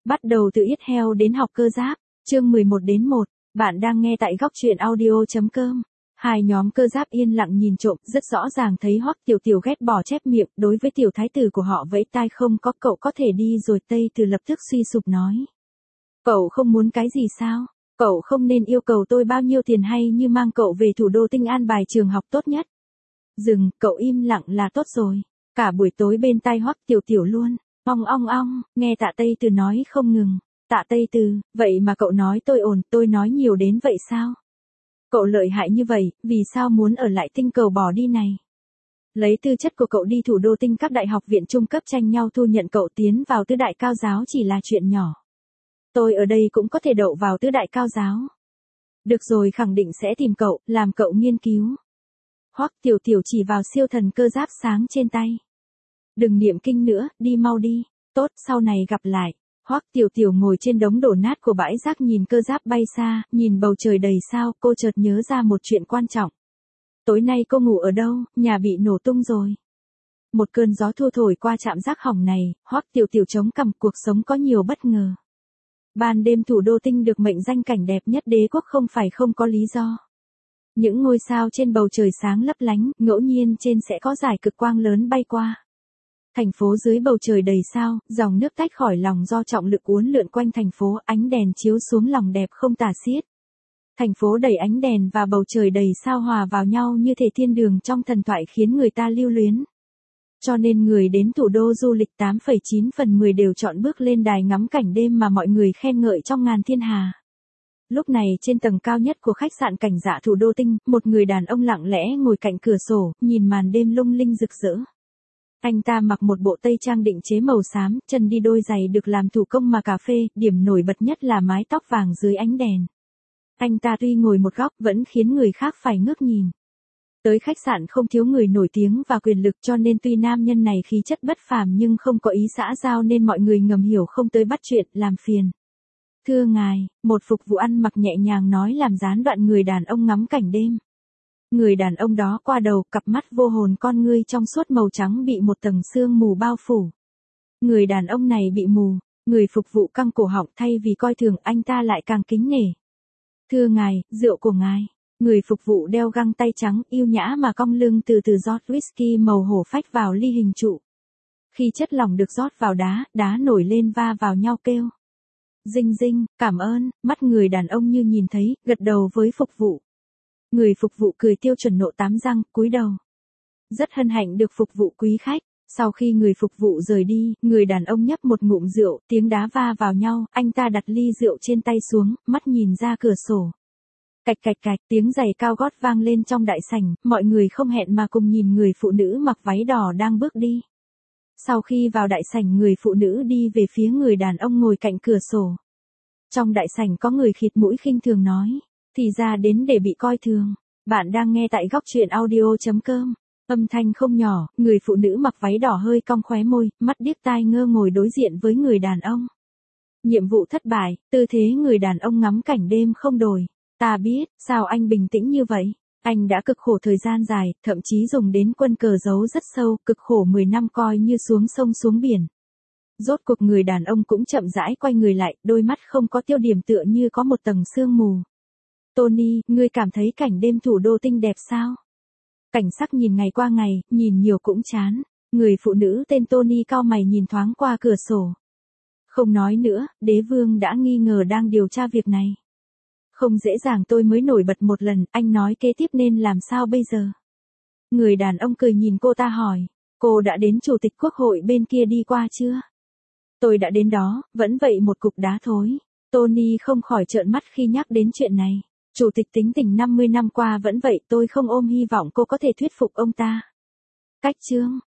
Bắt đầu từ yết heo đến học cơ giáp, chương 11 đến 1, bạn đang nghe tại góc truyện audio.com. Hai nhóm cơ giáp yên lặng nhìn trộm, rất rõ ràng thấy Hoắc Tiểu Tiểu ghét bỏ chép miệng, đối với tiểu thái tử của họ vẫy tai không có cậu có thể đi rồi. Tây Từ lập tức suy sụp nói. Cậu không muốn cái gì sao? Cậu không nên yêu cầu tôi bao nhiêu tiền hay như mang cậu về thủ đô Tinh an bài trường học tốt nhất. Dừng, cậu im lặng là tốt rồi. Cả buổi tối bên tai Hoắc Tiểu Tiểu luôn. Ong ong ong, nghe Tạ Tây Từ nói không ngừng. Tạ Tây Từ, vậy mà cậu nói tôi ồn, tôi nói nhiều đến vậy sao? Cậu lợi hại như vậy, vì sao muốn ở lại tinh cầu bỏ đi này? Lấy tư chất của cậu đi thủ đô tinh các đại học viện trung cấp tranh nhau thu nhận cậu tiến vào tứ đại cao giáo chỉ là chuyện nhỏ. Tôi ở đây cũng có thể đậu vào tứ đại cao giáo. Được rồi, khẳng định sẽ tìm cậu, làm cậu nghiên cứu. Hoắc Tiểu Tiểu chỉ vào siêu thần cơ giáp sáng trên tay. Đừng niệm kinh nữa, đi mau đi. Tốt, sau này gặp lại. Hoắc Tiểu Tiểu ngồi trên đống đổ nát của bãi rác nhìn cơ giáp bay xa, nhìn bầu trời đầy sao, cô chợt nhớ ra một chuyện quan trọng. Tối nay cô ngủ ở đâu, nhà bị nổ tung rồi. Một cơn gió thu thổi qua trạm rác hỏng này, Hoắc Tiểu Tiểu chống cằm, cuộc sống có nhiều bất ngờ. Ban đêm thủ đô tinh được mệnh danh cảnh đẹp nhất đế quốc không phải không có lý do. Những ngôi sao trên bầu trời sáng lấp lánh, ngẫu nhiên trên sẽ có dải cực quang lớn bay qua. Thành phố dưới bầu trời đầy sao, dòng nước tách khỏi lòng do trọng lực uốn lượn quanh thành phố, ánh đèn chiếu xuống lòng đẹp không tả xiết. Thành phố đầy ánh đèn và bầu trời đầy sao hòa vào nhau như thể thiên đường trong thần thoại khiến người ta lưu luyến. Cho nên người đến thủ đô du lịch 8,9/10 đều chọn bước lên đài ngắm cảnh đêm mà mọi người khen ngợi trong ngàn thiên hà. Lúc này trên tầng cao nhất của khách sạn Cảnh Dạ thủ đô tinh, một người đàn ông lặng lẽ ngồi cạnh cửa sổ, nhìn màn đêm lung linh rực rỡ. Anh ta mặc một bộ tây trang định chế màu xám, chân đi đôi giày được làm thủ công mà cà phê, điểm nổi bật nhất là mái tóc vàng dưới ánh đèn. Anh ta tuy ngồi một góc vẫn khiến người khác phải ngước nhìn. Tới khách sạn không thiếu người nổi tiếng và quyền lực cho nên tuy nam nhân này khí chất bất phàm nhưng không có ý xã giao nên mọi người ngầm hiểu không tới bắt chuyện, làm phiền. Thưa ngài, một phục vụ ăn mặc nhẹ nhàng nói làm gián đoạn người đàn ông ngắm cảnh đêm. Người đàn ông đó qua đầu, cặp mắt vô hồn con ngươi trong suốt màu trắng bị một tầng sương mù bao phủ. Người đàn ông này bị mù, người phục vụ căng cổ họng thay vì coi thường anh ta lại càng kính nể. Thưa ngài, rượu của ngài. Người phục vụ đeo găng tay trắng yêu nhã mà cong lưng từ từ rót whisky màu hổ phách vào ly hình trụ. Khi chất lỏng được rót vào đá nổi lên va vào nhau kêu. Dinh dinh, cảm ơn, mắt người đàn ông như nhìn thấy, gật đầu với phục vụ. Người phục vụ cười tiêu chuẩn nộ tám răng, cúi đầu. Rất hân hạnh được phục vụ quý khách. Sau khi người phục vụ rời đi, người đàn ông nhấp một ngụm rượu, tiếng đá va vào nhau, anh ta đặt ly rượu trên tay xuống, mắt nhìn ra cửa sổ. Cạch cạch cạch, tiếng giày cao gót vang lên trong đại sảnh, mọi người không hẹn mà cùng nhìn người phụ nữ mặc váy đỏ đang bước đi. Sau khi vào đại sảnh người phụ nữ đi về phía người đàn ông ngồi cạnh cửa sổ. Trong đại sảnh có người khịt mũi khinh thường nói, thì ra đến để bị coi thường. Bạn đang nghe tại góc truyện audio.com. Âm thanh không nhỏ, người phụ nữ mặc váy đỏ hơi cong khóe môi, mắt điếc tai ngơ ngồi đối diện với người đàn ông. Nhiệm vụ thất bại, tư thế người đàn ông ngắm cảnh đêm không đổi. Ta biết, sao anh bình tĩnh như vậy? Anh đã cực khổ thời gian dài, thậm chí dùng đến quân cờ giấu rất sâu, cực khổ 10 năm coi như xuống sông xuống biển. Rốt cuộc người đàn ông cũng chậm rãi quay người lại, đôi mắt không có tiêu điểm tựa như có một tầng sương mù. Tony, ngươi cảm thấy cảnh đêm thủ đô tinh đẹp sao? Cảnh sắc nhìn ngày qua ngày, nhìn nhiều cũng chán. Người phụ nữ tên Tony cau mày nhìn thoáng qua cửa sổ. Không nói nữa, đế vương đã nghi ngờ đang điều tra việc này. Không dễ dàng tôi mới nổi bật một lần, anh nói kế tiếp nên làm sao bây giờ? Người đàn ông cười nhìn cô ta hỏi, cô đã đến chủ tịch quốc hội bên kia đi qua chưa? Tôi đã đến đó, vẫn vậy một cục đá thối. Tony không khỏi trợn mắt khi nhắc đến chuyện này. Chủ tịch tính tình 50 năm qua vẫn vậy, tôi không ôm hy vọng cô có thể thuyết phục ông ta. Cách chương,